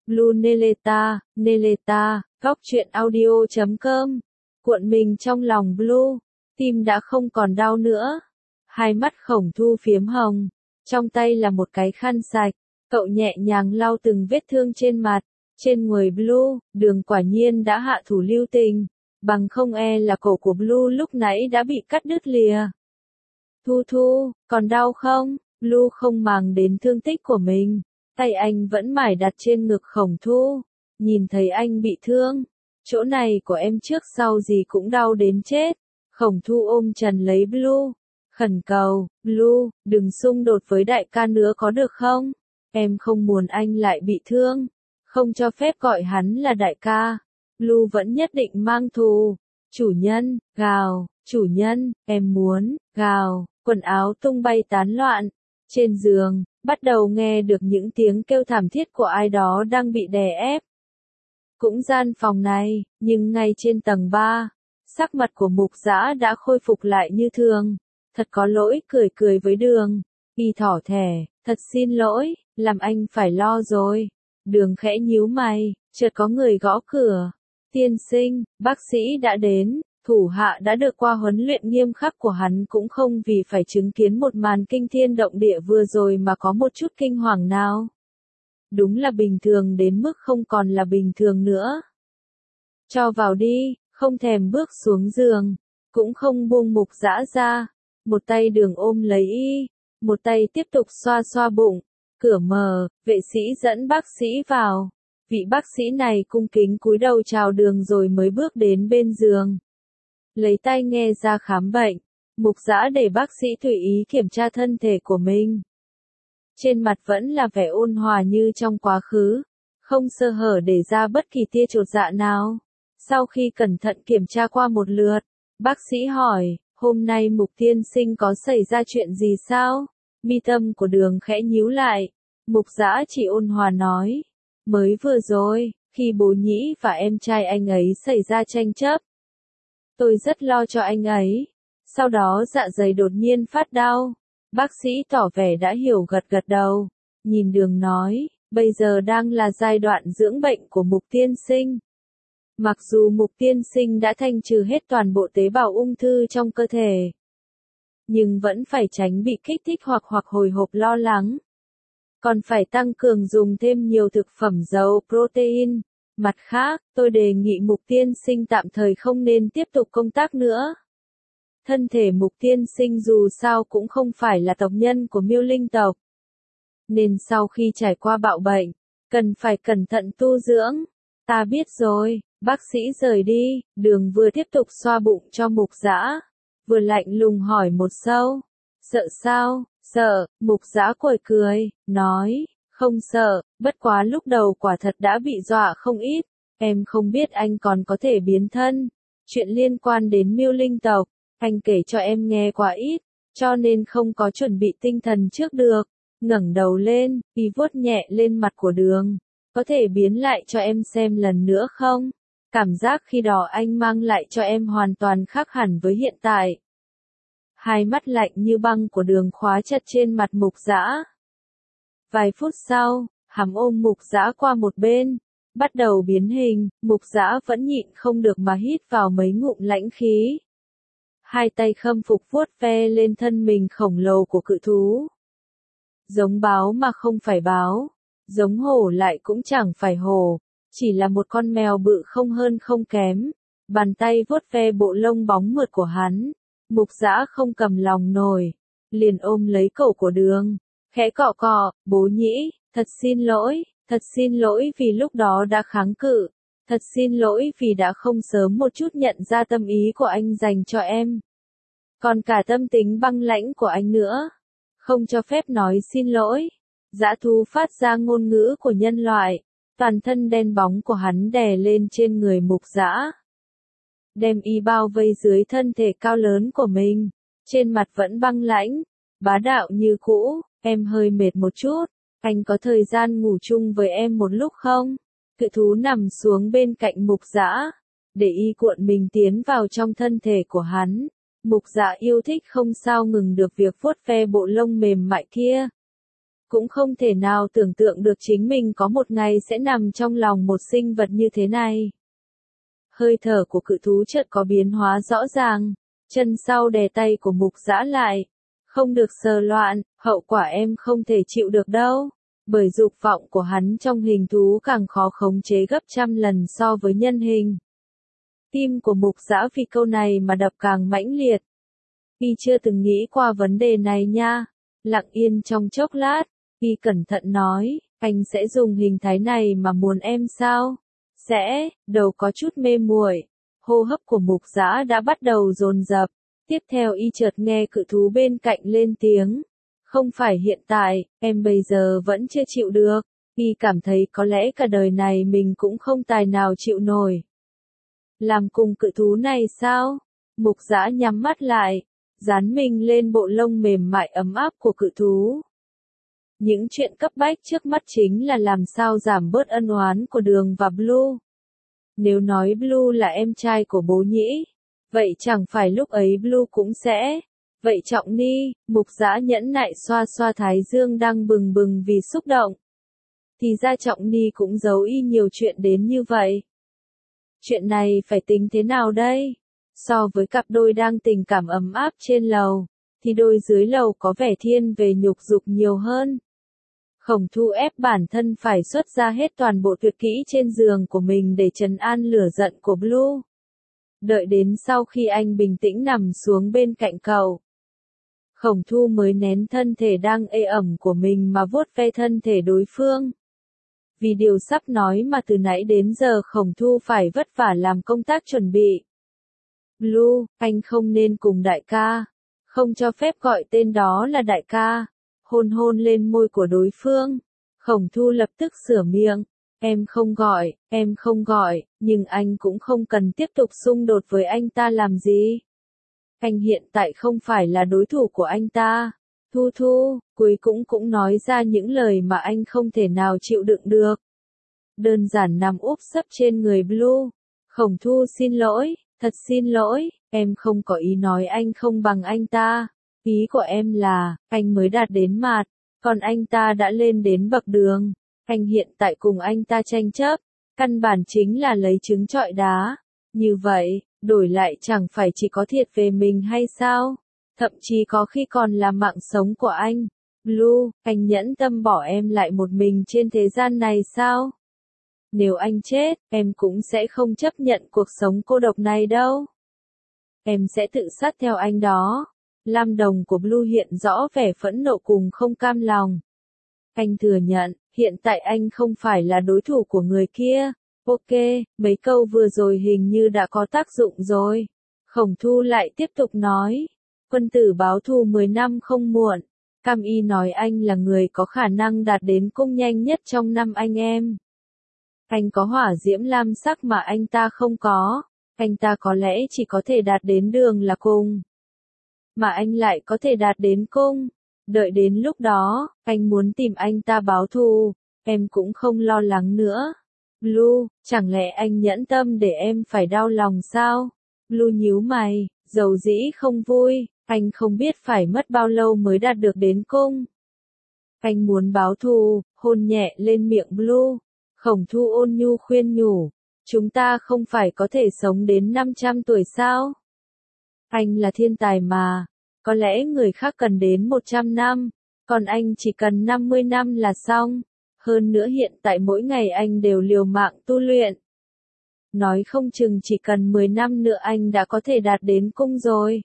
Blue Neleta, góc truyện audio.com. Cuộn mình trong lòng Blue, tim đã không còn đau nữa. Hai mắt Khổng Thu phiếm hồng, trong tay là một cái khăn sạch, cậu nhẹ nhàng lau từng vết thương trên mặt, trên người Blue. Đường quả nhiên đã hạ thủ lưu tình, bằng không là cổ của Blue lúc nãy đã bị cắt đứt lìa. Thu, còn đau không? Blue không màng đến thương tích của mình, tay anh vẫn mải đặt trên ngực Khổng Thu. Nhìn thấy anh bị thương, chỗ này của em trước sau gì cũng đau đến chết. Khổng Thu ôm chặt lấy Blue, khẩn cầu, Blue, đừng xung đột với đại ca nữa có được không? Em không muốn anh lại bị thương, không cho phép gọi hắn là đại ca. Blue vẫn nhất định mang thù. Chủ nhân, gào, chủ nhân, em muốn, gào, quần áo tung bay tán loạn. Trên giường, bắt đầu nghe được những tiếng kêu thảm thiết của ai đó đang bị đè ép. Cũng gian phòng này, nhưng ngay trên tầng 3, sắc mặt của Mục Dã đã khôi phục lại như thường. Thật có lỗi, cười với Đường. Y thỏ thẻ, thật xin lỗi, làm anh phải lo rồi. Đường khẽ nhíu mày, chợt có người gõ cửa. Tiên sinh, bác sĩ đã đến. Thủ hạ đã được qua huấn luyện nghiêm khắc của hắn cũng không vì phải chứng kiến một màn kinh thiên động địa vừa rồi mà có một chút kinh hoàng nào. Đúng là bình thường đến mức không còn là bình thường nữa. Cho vào đi, không thèm bước xuống giường, cũng không buông Mục Dã ra. Một tay Đường ôm lấy y, một tay tiếp tục xoa bụng. Cửa mở, vệ sĩ dẫn bác sĩ vào. Vị bác sĩ này cung kính cúi đầu chào Đường rồi mới bước đến bên giường. Lấy tai nghe ra khám bệnh, Mục Dã để bác sĩ tùy ý kiểm tra thân thể của mình. Trên mặt vẫn là vẻ ôn hòa như trong quá khứ, không sơ hở để ra bất kỳ tia chột dạ nào. Sau khi cẩn thận kiểm tra qua một lượt, bác sĩ hỏi, hôm nay Mục tiên sinh có xảy ra chuyện gì sao? Mi tâm của Đường khẽ nhíu lại, Mục Dã chỉ ôn hòa nói, mới vừa rồi, khi bố Nhĩ và em trai anh ấy xảy ra tranh chấp. Tôi rất lo cho anh ấy. Sau đó dạ dày đột nhiên phát đau. Bác sĩ tỏ vẻ đã hiểu gật đầu. Nhìn Đường nói, bây giờ đang là giai đoạn dưỡng bệnh của Mục tiên sinh. Mặc dù Mục tiên sinh đã thanh trừ hết toàn bộ tế bào ung thư trong cơ thể, nhưng vẫn phải tránh bị kích thích hoặc hồi hộp lo lắng. Còn phải tăng cường dùng thêm nhiều thực phẩm giàu protein. Mặt khác, tôi đề nghị Mục tiên sinh tạm thời không nên tiếp tục công tác nữa. Thân thể Mục tiên sinh dù sao cũng không phải là tộc nhân của Miêu Linh tộc, nên sau khi trải qua bạo bệnh, cần phải cẩn thận tu dưỡng. Ta biết rồi, bác sĩ rời đi. Đường vừa tiếp tục xoa bụng cho Mục Dã, vừa lạnh lùng hỏi một câu, sợ sao? Sợ. Mục Dã cười, nói, không sợ, bất quá lúc đầu quả thật đã bị dọa không ít. Em không biết anh còn có thể biến thân. Chuyện liên quan đến Miêu Linh tộc, anh kể cho em nghe quá ít, cho nên không có chuẩn bị tinh thần trước được. Ngẩng đầu lên, y vuốt nhẹ lên mặt của Đường. Có thể biến lại cho em xem lần nữa không? Cảm giác khi đó anh mang lại cho em hoàn toàn khác hẳn với hiện tại. Hai mắt lạnh như băng của Đường khóa chặt trên mặt Mục Dã. Vài phút sau, hắn ôm Mục Dã qua một bên, bắt đầu biến hình. Mục Dã vẫn nhịn không được mà hít vào mấy ngụm lãnh khí. Hai tay khâm phục vuốt ve lên thân mình khổng lồ của cự thú. Giống báo mà không phải báo, giống hổ lại cũng chẳng phải hổ, chỉ là một con mèo bự không hơn không kém. Bàn tay vuốt ve bộ lông bóng mượt của hắn, Mục Dã không cầm lòng nổi, liền ôm lấy cổ của Đường, khẽ cọ, bố Nhĩ, thật xin lỗi vì lúc đó đã kháng cự, thật xin lỗi vì đã không sớm một chút nhận ra tâm ý của anh dành cho em. Còn cả tâm tính băng lãnh của anh nữa, không cho phép nói xin lỗi. Dã thú phát ra ngôn ngữ của nhân loại, toàn thân đen bóng của hắn đè lên trên người Mục Dã, đem y bao vây dưới thân thể cao lớn của mình, trên mặt vẫn băng lãnh, bá đạo như cũ. Em hơi mệt một chút, anh có thời gian ngủ chung với em một lúc không? Cự thú nằm xuống bên cạnh Mục Dã, để y cuộn mình tiến vào trong thân thể của hắn. Mục Dã yêu thích không sao ngừng được việc vuốt ve bộ lông mềm mại kia. cũng không thể nào tưởng tượng được chính mình có một ngày sẽ nằm trong lòng một sinh vật như thế này. Hơi thở của cự thú chợt có biến hóa rõ ràng, chân sau đè tay của Mục Dã lại. Không được sờ loạn, hậu quả em không thể chịu được đâu. Bởi dục vọng của hắn trong hình thú càng khó khống chế gấp trăm lần so với nhân hình. Tim của Mục Dã vì câu này mà đập càng mãnh liệt. Y chưa từng nghĩ qua vấn đề này nha. Lặng yên trong chốc lát, Y cẩn thận nói, anh sẽ dùng hình thái này mà muốn em sao? Sẽ, đầu có chút mê muội. Hô hấp của Mục Dã đã bắt đầu dồn dập. Tiếp theo Y chợt nghe cự thú bên cạnh lên tiếng. Không phải hiện tại, em bây giờ vẫn chưa chịu được. Y cảm thấy có lẽ cả đời này mình cũng không tài nào chịu nổi. Làm cùng cự thú này sao? Mục Dã nhắm mắt lại, dán mình lên bộ lông mềm mại ấm áp của cự thú. Những chuyện cấp bách trước mắt chính là làm sao giảm bớt ân oán của Đường và Blue. Nếu nói Blue là em trai của bố nhĩ, vậy chẳng phải lúc ấy Blue cũng sẽ. Vậy Trọng Ni, Mục Dã nhẫn nại xoa xoa thái dương đang bừng bừng vì xúc động. Thì ra Trọng Ni cũng giấu Y nhiều chuyện đến như vậy. Chuyện này phải tính thế nào đây? So với cặp đôi đang tình cảm ấm áp trên lầu, thì đôi dưới lầu có vẻ thiên về nhục dục nhiều hơn. Khổng Thu ép bản thân phải xuất ra hết toàn bộ tuyệt kỹ trên giường của mình để trấn an lửa giận của Blue. Đợi đến sau khi anh bình tĩnh nằm xuống bên cạnh cậu, Khổng Thu mới nén thân thể đang ê ẩm của mình mà vuốt ve thân thể đối phương. Vì điều sắp nói mà từ nãy đến giờ Khổng Thu phải vất vả làm công tác chuẩn bị. Blue, anh không nên cùng đại ca. Không cho phép gọi tên đó là đại ca. Hôn hôn lên môi của đối phương. Khổng Thu lập tức sửa miệng. Em không gọi, nhưng anh cũng không cần tiếp tục xung đột với anh ta làm gì. Anh hiện tại không phải là đối thủ của anh ta. Thu Thu, cuối cũng nói ra những lời mà anh không thể nào chịu đựng được. Đơn giản nằm úp sấp trên người Blue. Khổng Thu xin lỗi, thật xin lỗi, em không có ý nói anh không bằng anh ta. Ý của em là, anh mới đạt đến mạt, còn anh ta đã lên đến bậc đường. Anh hiện tại cùng anh ta tranh chấp, căn bản chính là lấy trứng trọi đá. Như vậy, đổi lại chẳng phải chỉ có thiệt về mình hay sao? Thậm chí có khi còn là mạng sống của anh. Blue, anh nhẫn tâm bỏ em lại một mình trên thế gian này sao? Nếu anh chết, em cũng sẽ không chấp nhận cuộc sống cô độc này đâu. Em sẽ tự sát theo anh đó. Lam đồng của Blue hiện rõ vẻ phẫn nộ cùng không cam lòng. Anh thừa nhận, hiện tại anh không phải là đối thủ của người kia. Ok, mấy câu vừa rồi hình như đã có tác dụng rồi. Khổng Thu lại tiếp tục nói. Quân tử báo thù 10 năm không muộn. Cam Y nói anh là người có khả năng đạt đến cung nhanh nhất trong năm anh em. Anh có hỏa diễm lam sắc mà anh ta không có. Anh ta có lẽ chỉ có thể đạt đến đường là cung. Mà anh lại có thể đạt đến cung. Đợi đến lúc đó, anh muốn tìm anh ta báo thù. Em cũng không lo lắng nữa. Blue, chẳng lẽ anh nhẫn tâm để em phải đau lòng sao? Blue nhíu mày, dầu dĩ không vui. Anh không biết phải mất bao lâu mới đạt được đến cung. Anh muốn báo thù, hôn nhẹ lên miệng Blue. Khổng Thu ôn nhu khuyên nhủ. Chúng ta không phải có thể sống đến 500 tuổi sao? Anh là thiên tài mà. Có lẽ người khác cần đến 100 năm. Còn anh chỉ cần 50 năm là xong. Hơn nữa hiện tại mỗi ngày anh đều liều mạng tu luyện. Nói không chừng chỉ cần 10 năm nữa anh đã có thể đạt đến cung rồi.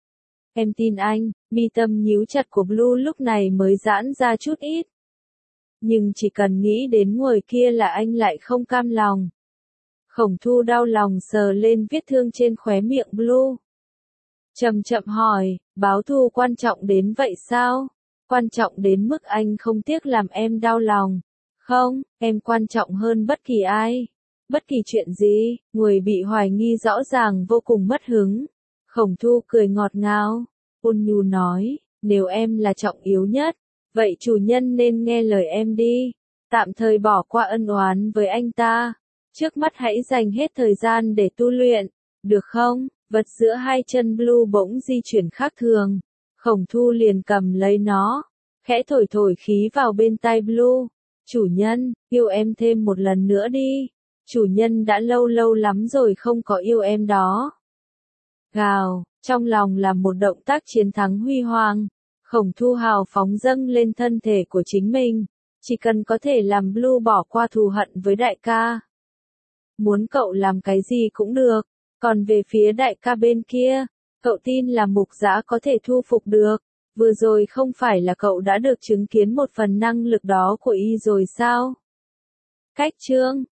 Em tin anh, mi tâm nhíu chặt của Blue lúc này mới giãn ra chút ít. Nhưng chỉ cần nghĩ đến người kia là anh lại không cam lòng. Khổng Thu đau lòng sờ lên vết thương trên khóe miệng Blue. Chậm chậm hỏi, báo thù quan trọng đến vậy sao? Quan trọng đến mức anh không tiếc làm em đau lòng. Không, em quan trọng hơn bất kỳ ai. Bất kỳ chuyện gì, người bị hoài nghi rõ ràng vô cùng mất hứng. Khổng Thu cười ngọt ngào, ôn nhu nói, nếu em là trọng yếu nhất, vậy chủ nhân nên nghe lời em đi. Tạm thời bỏ qua ân oán với anh ta. Trước mắt hãy dành hết thời gian để tu luyện, được không? Vật giữa hai chân Blue bỗng di chuyển khác thường. Khổng Thu liền cầm lấy nó. khẽ thổi thổi khí vào bên tai Blue. Chủ nhân, yêu em thêm một lần nữa đi. Chủ nhân đã lâu lâu lắm rồi không có yêu em đó. Gào, trong lòng là một động tác chiến thắng huy hoàng. Khổng Thu hào phóng dâng lên thân thể của chính mình. Chỉ cần có thể làm Blue bỏ qua thù hận với đại ca. Muốn cậu làm cái gì cũng được. Còn về phía đại ca bên kia, cậu tin là Mục Dã có thể thu phục được. Vừa rồi không phải là cậu đã được chứng kiến một phần năng lực đó của y rồi sao? Cách chương